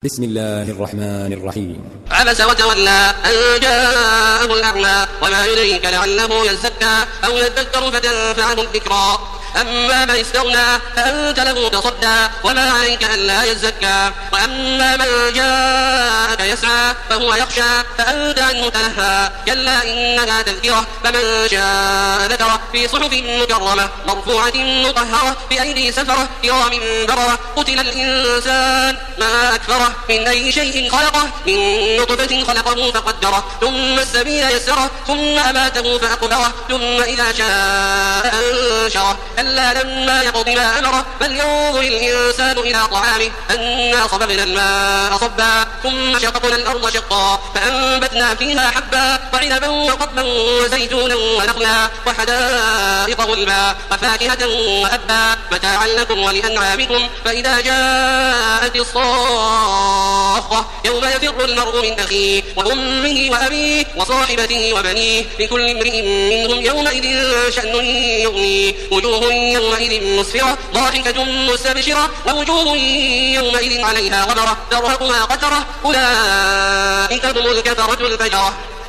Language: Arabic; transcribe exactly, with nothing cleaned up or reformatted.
بسم الله الرحمن الرحيم. عبس وتولى أن جاءه الأعمى وما يدريك لعله يزكى أو يذكر فتنفعه الذكرى أما من استغنى فأنت له تصدى وما عليك ألا يزكى وأما من جاءك يسعى فهو يخشى فأنت عنه تلهى كلا إنها تذكرة فمن شاء ذكره في صحف مكرمة مرفوعة مطهرة بأيدي سفرة كرام بررة قتل الإنسان ما أكفره من أي شيء خلقه من نطفة خلقه فقدره ثم السبيل يسره ثم أماته فأقبره ثم إذا شاء أنشره كلا لما يقض ما أمره بل ينظر الإنسان إلى طعامه أنا صببنا الماء صبا ثم شققنا الأرض شقا فأنبتنا فيها حبا وعنبا وقضبا وزيتونا ونخلا وحدائق غلبا وفاكهة وأبا متاعا لكم ولأنعامكم فإذا جاءت الصاخة يوم يفر المرء من أخيه وأمه وأبيه وصاحبته وبنيه لكل امرئ منهم يومئذ شأن يغنيه وجوه يومئذ مسفرة ضاحكة مستبشرة ووجوه يومئذ عليها غبرة ترهقها قترة أولئك هم الكفرة الفجرة.